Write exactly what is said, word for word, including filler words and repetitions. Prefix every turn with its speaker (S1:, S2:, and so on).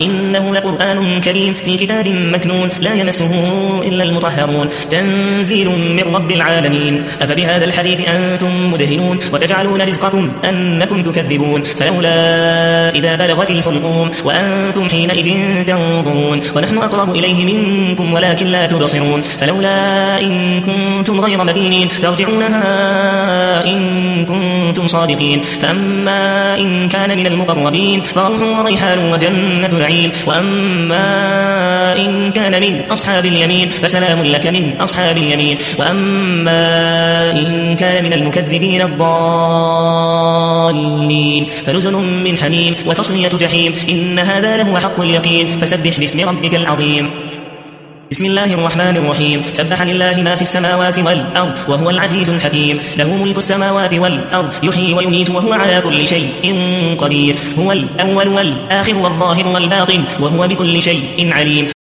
S1: إنه لقرآن كريم في كتاب مكنون لا يمسه إلا المطهرون تنزيل من رب العالمين أفبهذا الحديث أنتم مدهنون وتجعلون رزقكم أنكم تكذبون فلولا إذا بلغت الحلقوم وأنتم حينئذ تنظرون ونحن أقرب إليه منكم ولكن لا تبصرون فلولا إن كنتم غير مدينين ترجعونها إن كنتم صادقين فأما إن كان من المقربين فروح وريحان وجنة نعيم وأما إن كان من أصحاب اليمين فسلام لك من أصحاب اليمين وأما إن كان من المكذبين الضالين فنزل من حميم وتصلية جحيم إن هذا لهو حق اليقين فسبح باسم ربك العظيم بسم الله الرحمن الرحيم سبح لله ما في السماوات والأرض وهو العزيز الحكيم له ملك السماوات والأرض يحيي ويميت وهو على كل شيء قدير هو الأول والآخر والظاهر والباطن وهو بكل شيء عليم